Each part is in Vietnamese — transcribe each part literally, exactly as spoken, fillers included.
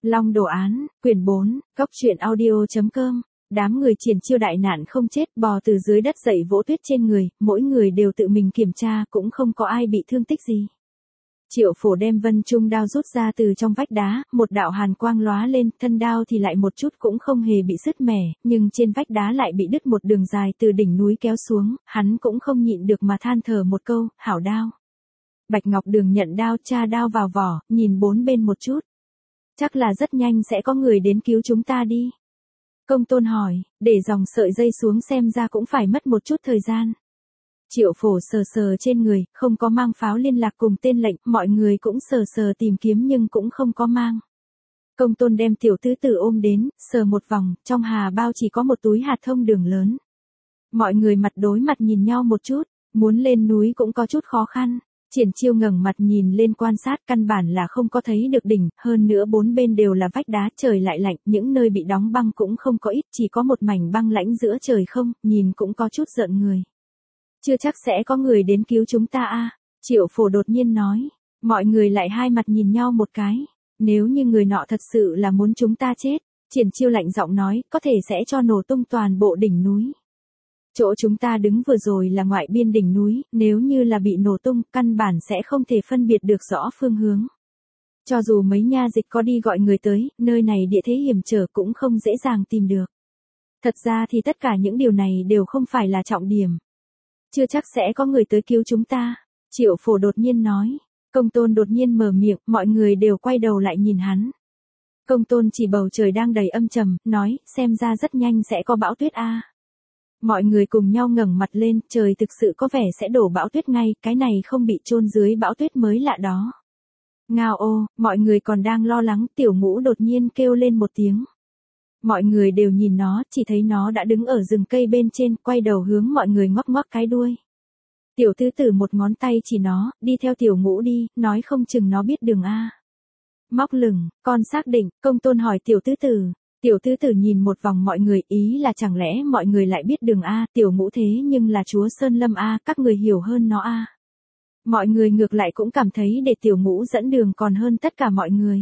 Long đồ án, quyển bốn, góc truyện audio.com. Đám người Triển Chiêu đại nạn không chết, bò từ dưới đất dậy vỗ tuyết trên người, mỗi người đều tự mình kiểm tra, cũng không có ai bị thương tích gì. Triệu Phổ đem Vân Trung đao rút ra từ trong vách đá, một đạo hàn quang lóa lên, thân đao thì lại một chút cũng không hề bị sứt mẻ, nhưng trên vách đá lại bị đứt một đường dài từ đỉnh núi kéo xuống, hắn cũng không nhịn được mà than thở một câu, hảo đao. Bạch Ngọc Đường nhận đao, tra đao vào vỏ, nhìn bốn bên một chút. Chắc là rất nhanh sẽ có người đến cứu chúng ta đi. Công Tôn hỏi, để dòng sợi dây xuống xem ra cũng phải mất một chút thời gian. Triệu Phổ sờ sờ trên người, không có mang pháo liên lạc cùng tên lệnh, mọi người cũng sờ sờ tìm kiếm nhưng cũng không có mang. Công Tôn đem tiểu tứ tử ôm đến, sờ một vòng, trong hà bao chỉ có một túi hạt thông đường lớn. Mọi người mặt đối mặt nhìn nhau một chút, muốn lên núi cũng có chút khó khăn. Triển Chiêu ngẩng mặt nhìn lên quan sát, căn bản là không có thấy được đỉnh, hơn nữa bốn bên đều là vách đá, trời lại lạnh, những nơi bị đóng băng cũng không có ít, chỉ có một mảnh băng lãnh giữa trời không, nhìn cũng có chút giận người. Chưa chắc sẽ có người đến cứu chúng ta a. Triệu Phổ đột nhiên nói. Mọi người lại hai mặt nhìn nhau một cái. Nếu như người nọ thật sự là muốn chúng ta chết, Triển Chiêu lạnh giọng nói, có thể sẽ cho nổ tung toàn bộ đỉnh núi. Chỗ chúng ta đứng vừa rồi là ngoại biên đỉnh núi, nếu như là bị nổ tung, căn bản sẽ không thể phân biệt được rõ phương hướng. Cho dù mấy nha dịch có đi gọi người tới, nơi này địa thế hiểm trở cũng không dễ dàng tìm được. Thật ra thì tất cả những điều này đều không phải là trọng điểm. Chưa chắc sẽ có người tới cứu chúng ta. Triệu Phổ đột nhiên nói. Công Tôn đột nhiên mở miệng, mọi người đều quay đầu lại nhìn hắn. Công Tôn chỉ bầu trời đang đầy âm trầm, nói, xem ra rất nhanh sẽ có bão tuyết a. Mọi người cùng nhau ngẩng mặt lên, trời thực sự có vẻ sẽ đổ bão tuyết ngay, cái này không bị chôn dưới bão tuyết mới lạ đó. Ngao ô, mọi người còn đang lo lắng, Tiểu Ngũ đột nhiên kêu lên một tiếng. Mọi người đều nhìn nó, chỉ thấy nó đã đứng ở rừng cây bên trên, quay đầu hướng mọi người ngoắc ngoắc cái đuôi. Tiểu tứ tử một ngón tay chỉ nó, đi theo Tiểu Ngũ đi, nói không chừng nó biết đường a. Móc lửng, con xác định, Công Tôn hỏi Tiểu tứ tử. Tiểu tứ tử nhìn một vòng mọi người, ý là chẳng lẽ mọi người lại biết đường a, Tiểu Ngũ thế nhưng là chúa Sơn Lâm a, các người hiểu hơn nó a. Mọi người ngược lại cũng cảm thấy để Tiểu Ngũ dẫn đường còn hơn tất cả mọi người.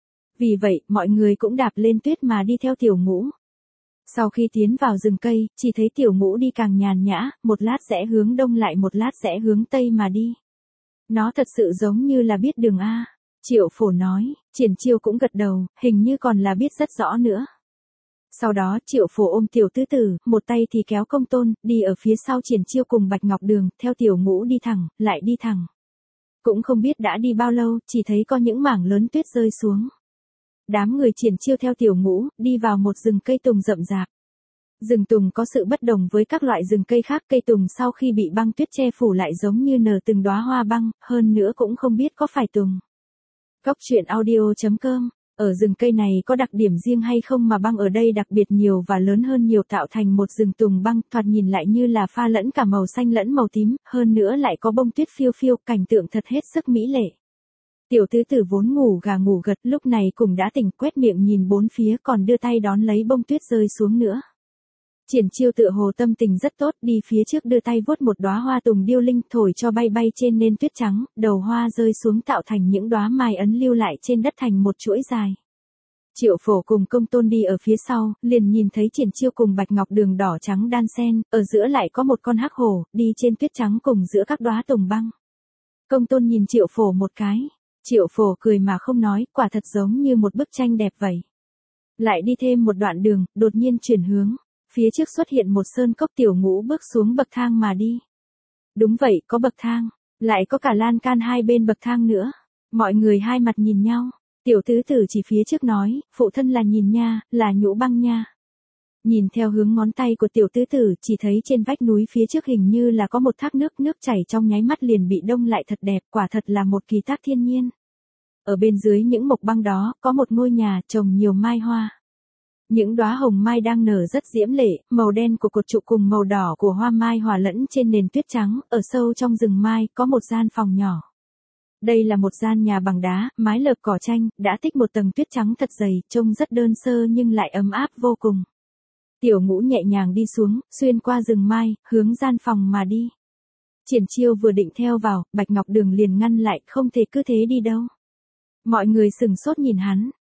Vì vậy, mọi người cũng đạp lên tuyết mà đi theo Tiểu Ngũ. Sau khi tiến vào rừng cây, chỉ thấy Tiểu Ngũ đi càng nhàn nhã, một lát rẽ hướng đông lại một lát rẽ hướng tây mà đi. Nó thật sự giống như là biết đường a. Triệu Phổ nói, Triển Chiêu cũng gật đầu, hình như còn là biết rất rõ nữa. Sau đó Triệu Phổ ôm Tiểu tứ tử, một tay thì kéo Công Tôn, đi ở phía sau Triển Chiêu cùng Bạch Ngọc Đường, theo Tiểu Ngũ đi thẳng, lại đi thẳng. Cũng không biết đã đi bao lâu, chỉ thấy có những mảng lớn tuyết rơi xuống. Đám người Triển Chiêu theo Tiểu Ngũ, đi vào một rừng cây tùng rậm rạp. Rừng tùng có sự bất đồng với các loại rừng cây khác, cây tùng sau khi bị băng tuyết che phủ lại giống như nở từng đóa hoa băng, hơn nữa cũng không biết có phải tùng. Góc truyện audio.com. Ở rừng cây này có đặc điểm riêng hay không mà băng ở đây đặc biệt nhiều và lớn hơn nhiều tạo thành một rừng tùng băng, thoạt nhìn lại như là pha lẫn cả màu xanh lẫn màu tím, hơn nữa lại có bông tuyết phiêu phiêu, cảnh tượng thật hết sức mỹ lệ. Tiểu tứ tử vốn ngủ gà ngủ gật, lúc này cũng đã tỉnh, quét miệng nhìn bốn phía còn đưa tay đón lấy bông tuyết rơi xuống nữa. Triển Chiêu tựa hồ tâm tình rất tốt, đi phía trước đưa tay vuốt một đóa hoa tùng điêu linh, thổi cho bay bay trên nền tuyết trắng, đầu hoa rơi xuống tạo thành những đóa mai ấn lưu lại trên đất thành một chuỗi dài. Triệu Phổ cùng Công Tôn đi ở phía sau, liền nhìn thấy Triển Chiêu cùng Bạch Ngọc Đường đỏ trắng đan xen, ở giữa lại có một con hắc hổ, đi trên tuyết trắng cùng giữa các đóa tùng băng. Công Tôn nhìn Triệu Phổ một cái. Triệu Phổ cười mà không nói, quả thật giống như một bức tranh đẹp vậy. Lại đi thêm một đoạn đường, đột nhiên chuyển hướng. Phía trước xuất hiện một sơn cốc, Tiểu Ngũ bước xuống bậc thang mà đi. Đúng vậy, có bậc thang. Lại có cả lan can hai bên bậc thang nữa. Mọi người hai mặt nhìn nhau. Tiểu tứ tử chỉ phía trước nói, phụ thân là nhìn nha, là Nhũ Băng nha. Nhìn theo hướng ngón tay của tiểu tứ tử, chỉ thấy trên vách núi phía trước hình như là có một thác nước, nước chảy trong nháy mắt liền bị đông lại thật đẹp, quả thật là một kỳ tác thiên nhiên. Ở bên dưới những mộc băng đó, có một ngôi nhà trồng nhiều mai hoa. Những đóa hồng mai đang nở rất diễm lệ, màu đen của cột trụ cùng màu đỏ của hoa mai hòa lẫn trên nền tuyết trắng, ở sâu trong rừng mai, có một gian phòng nhỏ. Đây là một gian nhà bằng đá, mái lợp cỏ tranh, đã tích một tầng tuyết trắng thật dày, trông rất đơn sơ nhưng lại ấm áp vô cùng. Tiểu Ngũ nhẹ nhàng đi xuống, xuyên qua rừng mai, hướng gian phòng mà đi. Triển Chiêu vừa định theo vào, Bạch Ngọc Đường liền ngăn lại, không thể cứ thế đi đâu. Mọi người sừng sốt nhìn hắn.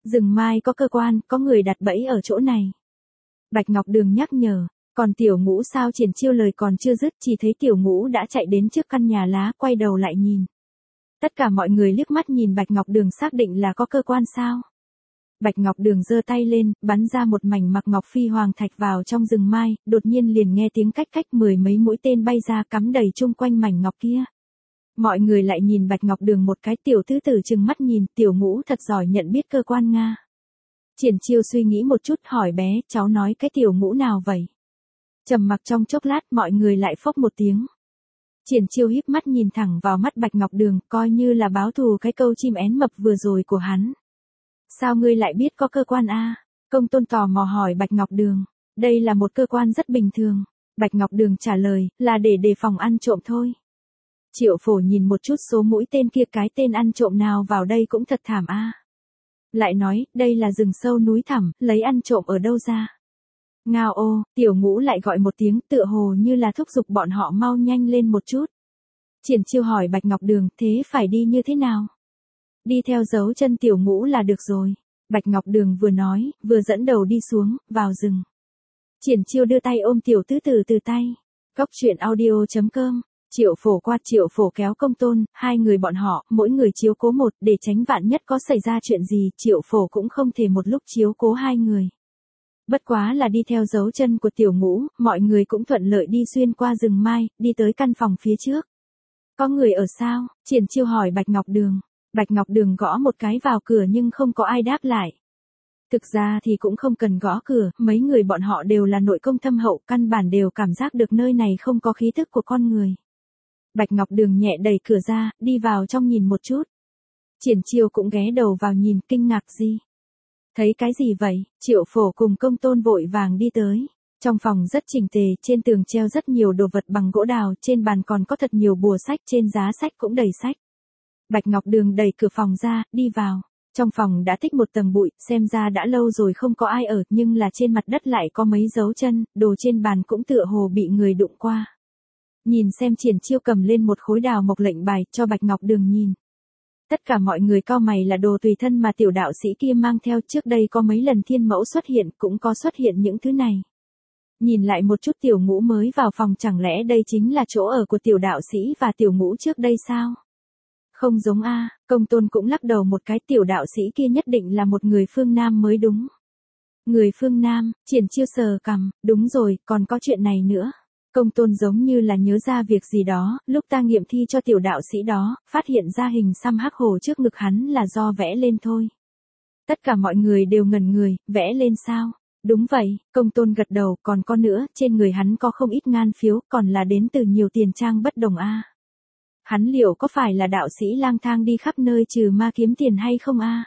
Rừng mai có cơ quan, có người đặt bẫy ở chỗ này. Bạch Ngọc Đường nhắc nhở, còn Tiểu Ngũ sao? Triển Chiêu lời còn chưa dứt, chỉ thấy Tiểu Ngũ đã chạy đến trước căn nhà lá, quay đầu lại nhìn. Tất cả mọi người liếc mắt nhìn Bạch Ngọc Đường xác định là có cơ quan sao. Bạch Ngọc Đường giơ tay lên, bắn ra một mảnh mặc ngọc phi hoàng thạch vào trong rừng mai, đột nhiên liền nghe tiếng cách cách mười mấy mũi tên bay ra cắm đầy chung quanh mảnh ngọc kia. Mọi người lại nhìn Bạch Ngọc Đường một cái, tiểu tứ tử trừng mắt nhìn, Tiểu Ngũ thật giỏi nhận biết cơ quan Nga. Triển Chiêu suy nghĩ một chút hỏi bé, cháu nói cái Tiểu Ngũ nào vậy? Trầm mặc trong chốc lát mọi người lại phốc một tiếng. Triển Chiêu híp mắt nhìn thẳng vào mắt Bạch Ngọc Đường, coi như là báo thù cái câu chim én mập vừa rồi của hắn. Sao ngươi lại biết có cơ quan a? Công Tôn tò mò hỏi Bạch Ngọc Đường. Đây là một cơ quan rất bình thường. Bạch Ngọc Đường trả lời, là để đề phòng ăn trộm thôi. Triệu Phổ nhìn một chút số mũi tên kia, cái tên ăn trộm nào vào đây cũng thật thảm a. Lại nói, đây là rừng sâu núi thẳm, lấy ăn trộm ở đâu ra? Ngao ô, Tiểu Ngũ lại gọi một tiếng, tựa hồ như là thúc giục bọn họ mau nhanh lên một chút. Triển Chiêu hỏi Bạch Ngọc Đường, thế phải đi như thế nào? Đi theo dấu chân Tiểu Ngũ là được rồi. Bạch Ngọc Đường vừa nói, vừa dẫn đầu đi xuống, vào rừng. Triển Chiêu đưa tay ôm Tiểu Tứ Tử từ tay. Cốc truyện audio chấm com. Triệu Phổ qua, Triệu Phổ kéo Công Tôn, hai người bọn họ, mỗi người chiếu cố một, để tránh vạn nhất có xảy ra chuyện gì, Triệu Phổ cũng không thể một lúc chiếu cố hai người. Bất quá là đi theo dấu chân của Tiểu Ngũ, mọi người cũng thuận lợi đi xuyên qua rừng mai, đi tới căn phòng phía trước. Có người ở sao? Triển Chiêu hỏi Bạch Ngọc Đường. Bạch Ngọc Đường gõ một cái vào cửa nhưng không có ai đáp lại. Thực ra thì cũng không cần gõ cửa, mấy người bọn họ đều là nội công thâm hậu, căn bản đều cảm giác được nơi này không có khí thức của con người. Bạch Ngọc Đường nhẹ đẩy cửa ra, đi vào trong nhìn một chút. Triển Chiêu cũng ghé đầu vào nhìn, kinh ngạc gì? Thấy cái gì vậy? Triệu Phổ cùng Công Tôn vội vàng đi tới. Trong phòng rất chỉnh tề, trên tường treo rất nhiều đồ vật bằng gỗ đào, trên bàn còn có thật nhiều bùa sách, trên giá sách cũng đầy sách. Bạch Ngọc Đường đẩy cửa phòng ra, đi vào. Trong phòng đã tích một tầng bụi, xem ra đã lâu rồi không có ai ở, nhưng là trên mặt đất lại có mấy dấu chân, đồ trên bàn cũng tựa hồ bị người đụng qua. Nhìn xem, Triển Chiêu cầm lên một khối đào mộc lệnh bài, cho Bạch Ngọc Đường nhìn. Tất cả mọi người cau mày, là đồ tùy thân mà tiểu đạo sĩ kia mang theo, trước đây có mấy lần thiên mẫu xuất hiện, cũng có xuất hiện những thứ này. Nhìn lại một chút Tiểu Ngũ mới vào phòng, chẳng lẽ đây chính là chỗ ở của tiểu đạo sĩ và Tiểu Ngũ trước đây sao? Không giống a. Công Tôn cũng lắc đầu một cái, tiểu đạo sĩ kia nhất định là một người phương Nam mới đúng. Người phương Nam? Triển Chiêu sờ cằm, đúng rồi, còn có chuyện này nữa. Công Tôn giống như là nhớ ra việc gì đó, lúc ta nghiệm thi cho tiểu đạo sĩ đó, phát hiện ra hình xăm hắc hổ trước ngực hắn là do vẽ lên thôi. Tất cả mọi người đều ngẩn người, vẽ lên sao? Đúng vậy, Công Tôn gật đầu, còn có nữa, trên người hắn có không ít ngân phiếu, còn là đến từ nhiều tiền trang bất đồng a. Hắn liệu có phải là đạo sĩ lang thang đi khắp nơi trừ ma kiếm tiền hay không a?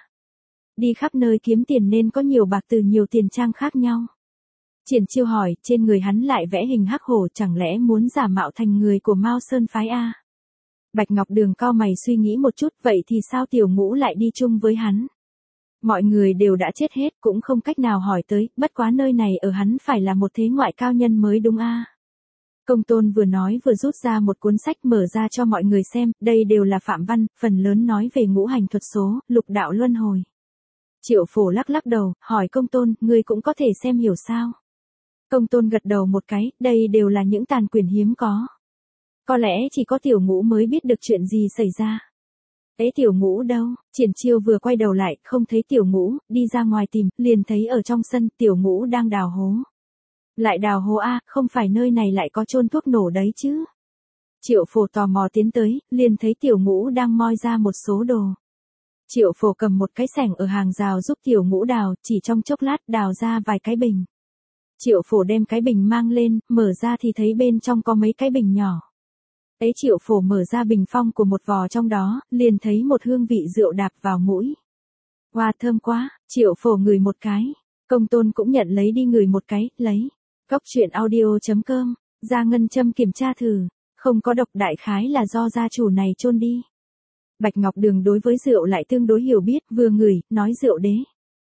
Đi khắp nơi kiếm tiền nên có nhiều bạc từ nhiều tiền trang khác nhau. Triển Chiêu hỏi, trên người hắn lại vẽ hình hắc hổ, chẳng lẽ muốn giả mạo thành người của Mao Sơn phái a? Bạch Ngọc Đường cau mày suy nghĩ một chút, vậy thì sao Tiểu Ngũ lại đi chung với hắn? Mọi người đều đã chết hết, cũng không cách nào hỏi tới, bất quá nơi này ở hắn phải là một thế ngoại cao nhân mới đúng a? Công Tôn vừa nói vừa rút ra một cuốn sách mở ra cho mọi người xem, đây đều là phạm văn, phần lớn nói về ngũ hành thuật số, lục đạo luân hồi. Triệu Phổ lắc lắc đầu, hỏi Công Tôn, ngươi cũng có thể xem hiểu sao? Công Tôn gật đầu một cái, đây đều là những tàn quyển hiếm có. Có lẽ chỉ có Tiểu Ngũ mới biết được chuyện gì xảy ra. Ấy Tiểu Ngũ đâu? Triển Chiêu vừa quay đầu lại, không thấy Tiểu Ngũ, đi ra ngoài tìm, liền thấy ở trong sân, Tiểu Ngũ đang đào hố. Lại đào hố a, không phải nơi này lại có chôn thuốc nổ đấy chứ? Triệu Phổ tò mò tiến tới, liền thấy Tiểu Ngũ đang moi ra một số đồ. Triệu Phổ cầm một cái xẻng ở hàng rào giúp Tiểu Ngũ đào, chỉ trong chốc lát đào ra vài cái bình. Triệu Phổ đem cái bình mang lên, mở ra thì thấy bên trong có mấy cái bình nhỏ. Ấy Triệu Phổ mở ra bình phong của một vò trong đó, liền thấy một hương vị rượu đạp vào mũi. Wow, thơm quá, Triệu Phổ ngửi một cái. Công Tôn cũng nhận lấy đi ngửi một cái, lấy. Cốc truyện audio chấm com, ra ngân châm kiểm tra thử, không có độc, đại khái là do gia chủ này chôn đi. Bạch Ngọc Đường đối với rượu lại tương đối hiểu biết, vừa ngửi, nói rượu đế.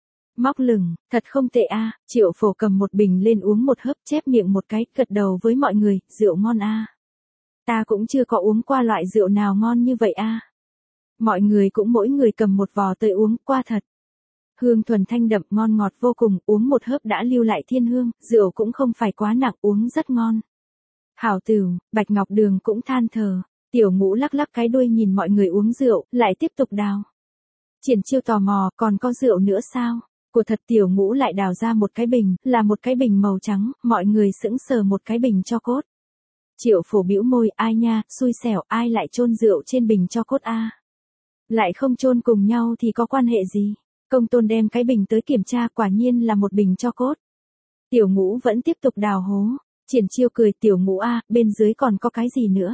Móc lửng, thật không tệ a. Triệu Phổ cầm một bình lên uống một hớp, chép miệng một cái, gật đầu với mọi người, rượu ngon a. Ta cũng chưa có uống qua loại rượu nào ngon như vậy a. Mọi người cũng mỗi người cầm một vò tới uống, qua thật. hương thuần thanh đậm ngon ngọt vô cùng, uống một hớp đã lưu lại thiên hương, rượu cũng không phải quá nặng, uống rất ngon. Hảo Tửu, Bạch Ngọc Đường cũng than thở. Tiểu Ngũ lắc lắc cái đuôi nhìn mọi người uống rượu, lại tiếp tục đào. Triển Chiêu tò mò, còn có rượu nữa sao? Của thật. Tiểu Ngũ lại đào ra một cái bình, là một cái bình màu trắng, mọi người sững sờ, một cái bình tro cốt. Triệu Phổ bĩu môi, ai nha, xui xẻo, ai lại chôn rượu trên bình tro cốt a? Lại không chôn cùng nhau thì có quan hệ gì? Công Tôn đem cái bình tới kiểm tra, quả nhiên là một bình tro cốt. Tiểu Ngũ vẫn tiếp tục đào hố. Triển Chiêu cười, Tiểu Ngũ a, bên dưới còn có cái gì nữa?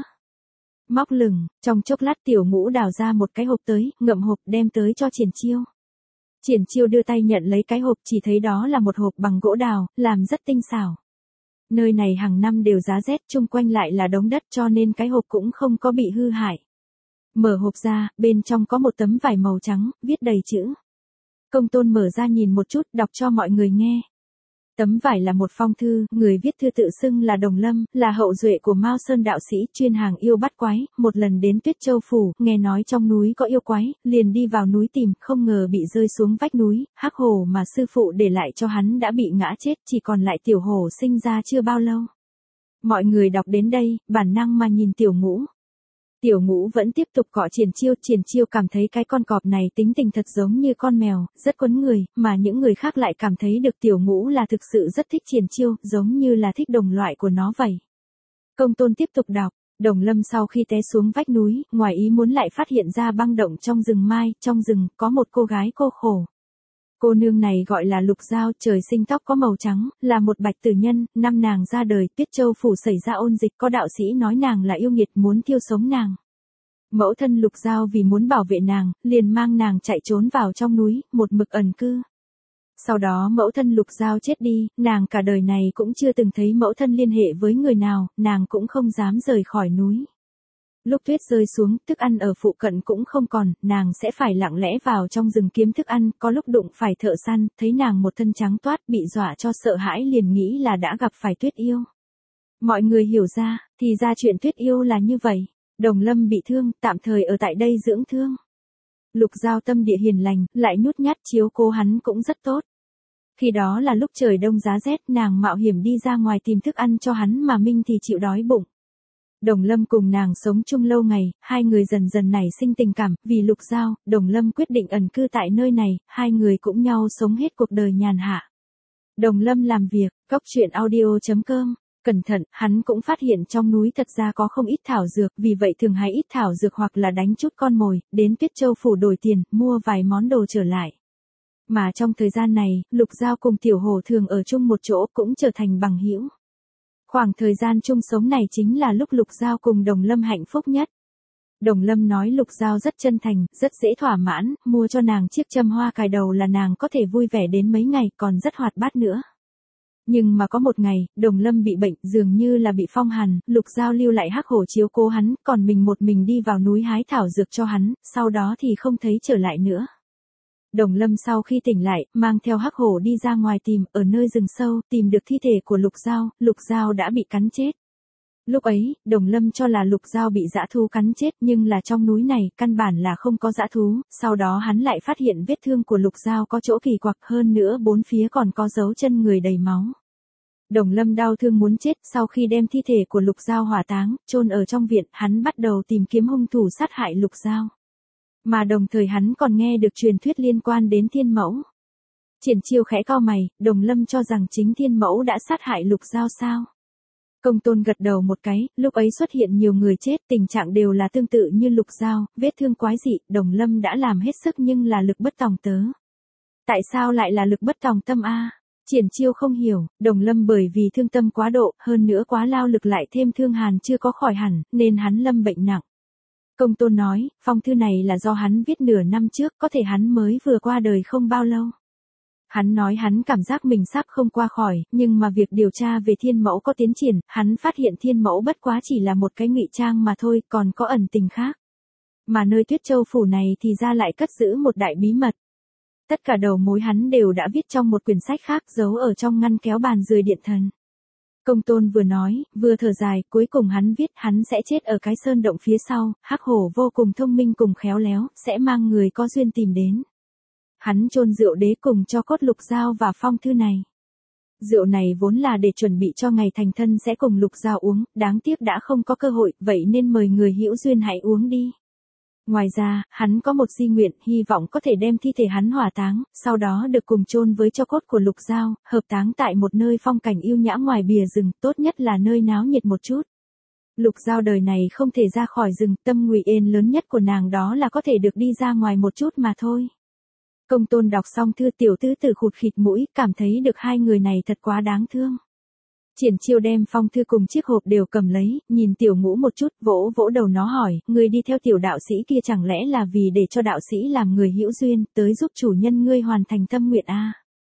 Móc lửng, trong chốc lát Tiểu Ngũ đào ra một cái hộp tới, ngậm hộp đem tới cho Triển Chiêu. Triển Chiêu đưa tay nhận lấy cái hộp, chỉ thấy đó là một hộp bằng gỗ đào, làm rất tinh xảo. Nơi này hàng năm đều giá rét, chung quanh lại là đống đất cho nên cái hộp cũng không có bị hư hại. Mở hộp ra, bên trong có một tấm vải màu trắng, viết đầy chữ. Công Tôn mở ra nhìn một chút, đọc cho mọi người nghe. Tấm vải là một phong thư, người viết thư tự xưng là Đồng Lâm, là hậu duệ của Mao Sơn đạo sĩ, chuyên hàng yêu bắt quái, một lần đến Tuyết Châu phủ, nghe nói trong núi có yêu quái, liền đi vào núi tìm, không ngờ bị rơi xuống vách núi, hắc hổ mà sư phụ để lại cho hắn đã bị ngã chết, chỉ còn lại tiểu hổ sinh ra chưa bao lâu. Mọi người đọc đến đây, bản năng mà nhìn Tiểu Ngũ. Tiểu Ngũ vẫn tiếp tục cọ Triển Chiêu, Triển Chiêu cảm thấy cái con cọp này tính tình thật giống như con mèo, rất quấn người, mà những người khác lại cảm thấy được Tiểu Ngũ là thực sự rất thích Triển Chiêu, giống như là thích đồng loại của nó vậy. Công Tôn tiếp tục đọc, Đồng Lâm sau khi té xuống vách núi, ngoài ý muốn lại phát hiện ra băng động trong rừng mai, trong rừng có một cô gái cô khổ. Cô nương này gọi là Lục Giao, trời sinh tóc có màu trắng, là một bạch tử nhân, năm nàng ra đời, Tuyết Châu phủ xảy ra ôn dịch, có đạo sĩ nói nàng là yêu nghiệt muốn thiêu sống nàng. Mẫu thân Lục Giao vì muốn bảo vệ nàng, liền mang nàng chạy trốn vào trong núi, một mực ẩn cư. Sau đó mẫu thân Lục Giao chết đi, nàng cả đời này cũng chưa từng thấy mẫu thân liên hệ với người nào, nàng cũng không dám rời khỏi núi. Lúc tuyết rơi xuống, thức ăn ở phụ cận cũng không còn, nàng sẽ phải lặng lẽ vào trong rừng kiếm thức ăn, có lúc đụng phải thợ săn, thấy nàng một thân trắng toát, bị dọa cho sợ hãi liền nghĩ là đã gặp phải Tuyết yêu. Mọi người hiểu ra, thì ra chuyện Tuyết yêu là như vậy. Đồng Lâm bị thương, tạm thời ở tại đây dưỡng thương. Lục Giao tâm địa hiền lành, lại nhút nhát chiếu cố hắn cũng rất tốt. Khi đó là lúc trời đông giá rét, nàng mạo hiểm đi ra ngoài tìm thức ăn cho hắn mà Minh thì chịu đói bụng. Đồng Lâm cùng nàng sống chung lâu ngày, hai người dần dần nảy sinh tình cảm, vì Lục Giao, Đồng Lâm quyết định ẩn cư tại nơi này, hai người cũng nhau sống hết cuộc đời nhàn hạ. Đồng Lâm làm việc, góc truyện audio chấm com. Cẩn thận, hắn cũng phát hiện trong núi thật ra có không ít thảo dược, vì vậy thường hái ít thảo dược hoặc là đánh chút con mồi, đến Tuyết Châu phủ đổi tiền, mua vài món đồ trở lại. Mà trong thời gian này, Lục Giao cùng Tiểu Hổ thường ở chung một chỗ cũng trở thành bằng hữu. Khoảng thời gian chung sống này chính là lúc Lục Giao cùng Đồng Lâm hạnh phúc nhất. Đồng Lâm nói Lục Giao rất chân thành, rất dễ thỏa mãn, mua cho nàng chiếc châm hoa cài đầu là nàng có thể vui vẻ đến mấy ngày, còn rất hoạt bát nữa. Nhưng mà có một ngày, Đồng Lâm bị bệnh, dường như là bị phong hàn, Lục Giao lưu lại hắc hổ chiếu cố hắn, còn mình một mình đi vào núi hái thảo dược cho hắn, sau đó thì không thấy trở lại nữa. Đồng Lâm sau khi tỉnh lại, mang theo hắc hổ đi ra ngoài tìm, ở nơi rừng sâu, tìm được thi thể của Lục Giao, Lục Giao đã bị cắn chết. Lúc ấy, Đồng Lâm cho là Lục Giao bị dã thú cắn chết, nhưng là trong núi này, căn bản là không có dã thú, sau đó hắn lại phát hiện vết thương của Lục Giao có chỗ kỳ quặc, hơn nữa bốn phía còn có dấu chân người đầy máu. Đồng Lâm đau thương muốn chết, sau khi đem thi thể của Lục Giao hỏa táng, chôn ở trong viện, hắn bắt đầu tìm kiếm hung thủ sát hại Lục Giao. Mà đồng thời hắn còn nghe được truyền thuyết liên quan đến Thiên Mẫu. Triển Chiêu khẽ cau mày, Đồng Lâm cho rằng chính Thiên Mẫu đã sát hại Lục Giao sao? Công Tôn gật đầu một cái, lúc ấy xuất hiện nhiều người chết, tình trạng đều là tương tự như Lục Giao, vết thương quái dị, Đồng Lâm đã làm hết sức nhưng là lực bất tòng tớ. Tại sao lại là lực bất tòng tâm a? Triển Chiêu không hiểu, Đồng Lâm bởi vì thương tâm quá độ, hơn nữa quá lao lực lại thêm thương hàn chưa có khỏi hẳn, nên hắn lâm bệnh nặng. Công Tôn nói, phong thư này là do hắn viết nửa năm trước, có thể hắn mới vừa qua đời không bao lâu. Hắn nói hắn cảm giác mình sắp không qua khỏi, nhưng mà việc điều tra về Thiên Mẫu có tiến triển, hắn phát hiện Thiên Mẫu bất quá chỉ là một cái ngụy trang mà thôi, còn có ẩn tình khác. Mà nơi Tuyết Châu phủ này thì ra lại cất giữ một đại bí mật. Tất cả đầu mối hắn đều đã viết trong một quyển sách khác giấu ở trong ngăn kéo bàn dưới điện thần. Công Tôn vừa nói, vừa thở dài, cuối cùng hắn viết hắn sẽ chết ở cái sơn động phía sau, hắc hổ vô cùng thông minh cùng khéo léo, sẽ mang người có duyên tìm đến. Hắn chôn rượu đế cùng cho cốt Lục Giao và phong thư này. Rượu này vốn là để chuẩn bị cho ngày thành thân sẽ cùng Lục Giao uống, đáng tiếc đã không có cơ hội, vậy nên mời người hữu duyên hãy uống đi. Ngoài ra, hắn có một di nguyện, hy vọng có thể đem thi thể hắn hỏa táng, sau đó được cùng chôn với cho cốt của Lục Giao, hợp táng tại một nơi phong cảnh yêu nhã ngoài bìa rừng, tốt nhất là nơi náo nhiệt một chút. Lục Giao đời này không thể ra khỏi rừng, tâm nguyện ên lớn nhất của nàng đó là có thể được đi ra ngoài một chút mà thôi. Công Tôn đọc xong thư, tiểu tứ tử khụt khịt mũi, cảm thấy được hai người này thật quá đáng thương. Triển Chiêu đem phong thư cùng chiếc hộp đều cầm lấy, nhìn Tiểu Ngũ một chút, vỗ vỗ đầu nó hỏi, ngươi đi theo tiểu đạo sĩ kia chẳng lẽ là vì để cho đạo sĩ làm người hữu duyên, tới giúp chủ nhân ngươi hoàn thành tâm nguyện a?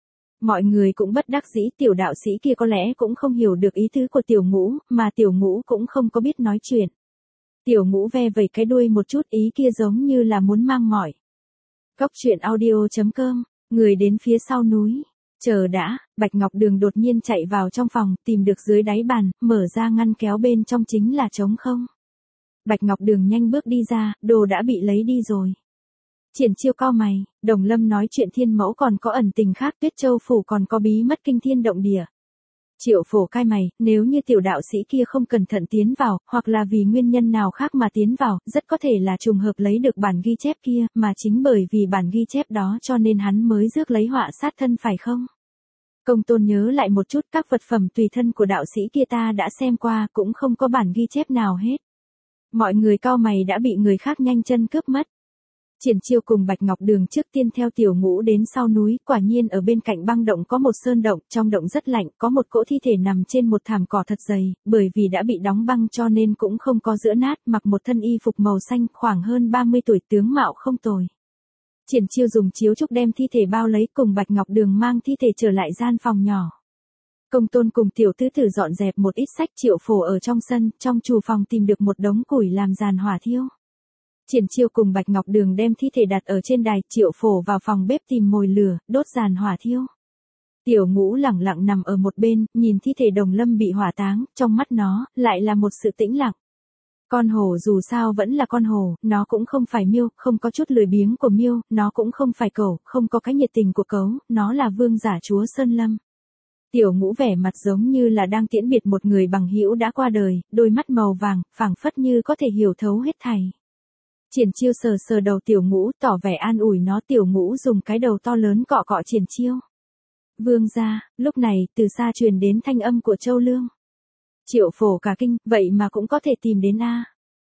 Mọi người cũng bất đắc dĩ, tiểu đạo sĩ kia có lẽ cũng không hiểu được ý tứ của Tiểu Ngũ, mà Tiểu Ngũ cũng không có biết nói chuyện. Tiểu Ngũ ve vẩy cái đuôi một chút, ý kia giống như là muốn mang mỏi. Cốc truyện audio chấm com, người đến phía sau núi. Chờ đã, Bạch Ngọc Đường đột nhiên chạy vào trong phòng, tìm được dưới đáy bàn, mở ra ngăn kéo bên trong chính là trống không. Bạch Ngọc Đường nhanh bước đi ra, đồ đã bị lấy đi rồi. Triển Chiêu cau mày, Đồng Lâm nói chuyện thiên mẫu còn có ẩn tình khác, Tuyết Châu phủ còn có bí mất kinh thiên động địa. Triệu Phổ cai mày, nếu như tiểu đạo sĩ kia không cẩn thận tiến vào, hoặc là vì nguyên nhân nào khác mà tiến vào, rất có thể là trùng hợp lấy được bản ghi chép kia, mà chính bởi vì bản ghi chép đó cho nên hắn mới rước lấy họa sát thân phải không? Công Tôn nhớ lại một chút, các vật phẩm tùy thân của đạo sĩ kia ta đã xem qua, cũng không có bản ghi chép nào hết. Mọi người cau mày đã bị người khác nhanh chân cướp mất. Triển Chiêu cùng Bạch Ngọc Đường trước tiên theo Tiểu Ngũ đến sau núi, quả nhiên ở bên cạnh băng động có một sơn động, trong động rất lạnh, có một cỗ thi thể nằm trên một thảm cỏ thật dày, bởi vì đã bị đóng băng cho nên cũng không có giữa nát, mặc một thân y phục màu xanh, khoảng hơn ba mươi tuổi, tướng mạo không tồi. Triển Chiêu dùng chiếu trúc đem thi thể bao lấy, cùng Bạch Ngọc Đường mang thi thể trở lại gian phòng nhỏ. Công Tôn cùng tiểu tứ tử dọn dẹp một ít sách, Triệu Phổ ở trong sân, trong trù phòng tìm được một đống củi làm giàn hỏa thiêu. Triển Chiêu cùng Bạch Ngọc Đường đem thi thể đặt ở trên đài, Triệu Phổ vào phòng bếp tìm mồi lửa, đốt giàn hỏa thiêu. Tiểu Ngũ lẳng lặng nằm ở một bên, nhìn thi thể Đồng Lâm bị hỏa táng, trong mắt nó, lại là một sự tĩnh lặng. Con hổ dù sao vẫn là con hổ, nó cũng không phải miêu, không có chút lười biếng của miêu, nó cũng không phải cẩu, không có cái nhiệt tình của cấu, nó là vương giả chúa Sơn Lâm. Tiểu Ngũ vẻ mặt giống như là đang tiễn biệt một người bằng hữu đã qua đời, đôi mắt màu vàng, phảng phất như có thể hiểu thấu hết thảy. Triển Chiêu sờ sờ đầu Tiểu Ngũ, tỏ vẻ an ủi nó. Tiểu Ngũ dùng cái đầu to lớn cọ cọ Triển Chiêu. Vương gia, lúc này, từ xa truyền đến thanh âm của Châu Lương. Triệu Phổ cả kinh, vậy mà cũng có thể tìm đến a.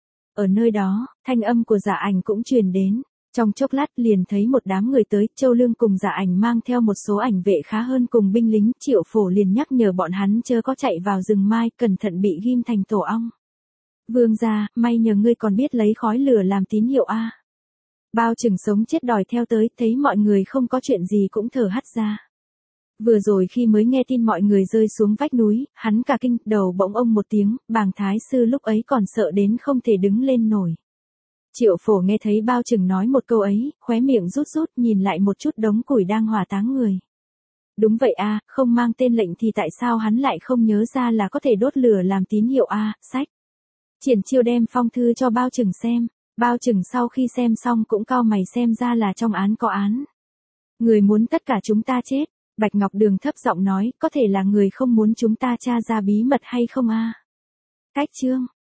Ở nơi đó, thanh âm của Dạ Ảnh cũng truyền đến. Trong chốc lát liền thấy một đám người tới, Châu Lương cùng Dạ Ảnh mang theo một số ảnh vệ khá hơn cùng binh lính, Triệu Phổ liền nhắc nhở bọn hắn chớ có chạy vào rừng mai, cẩn thận bị ghim thành tổ ong. Vương gia, may nhờ ngươi còn biết lấy khói lửa làm tín hiệu a. Bao Trừng sống chết đòi theo tới, thấy mọi người không có chuyện gì cũng thở hắt ra. Vừa rồi khi mới nghe tin mọi người rơi xuống vách núi, hắn cả kinh, đầu bỗng ông một tiếng, Bàng Thái Sư lúc ấy còn sợ đến không thể đứng lên nổi. Triệu Phổ nghe thấy Bao Trừng nói một câu ấy, khóe miệng rút rút, nhìn lại một chút đống củi đang hỏa táng người. Đúng vậy a, không mang tên lệnh thì tại sao hắn lại không nhớ ra là có thể đốt lửa làm tín hiệu a, sách. Triển Chiêu đem phong thư cho Bao Trừng xem, Bao Trừng sau khi xem xong cũng cau mày, xem ra là trong án có án. Người muốn tất cả chúng ta chết, Bạch Ngọc Đường thấp giọng nói, có thể là người không muốn chúng ta tra ra bí mật hay không a? Cách chương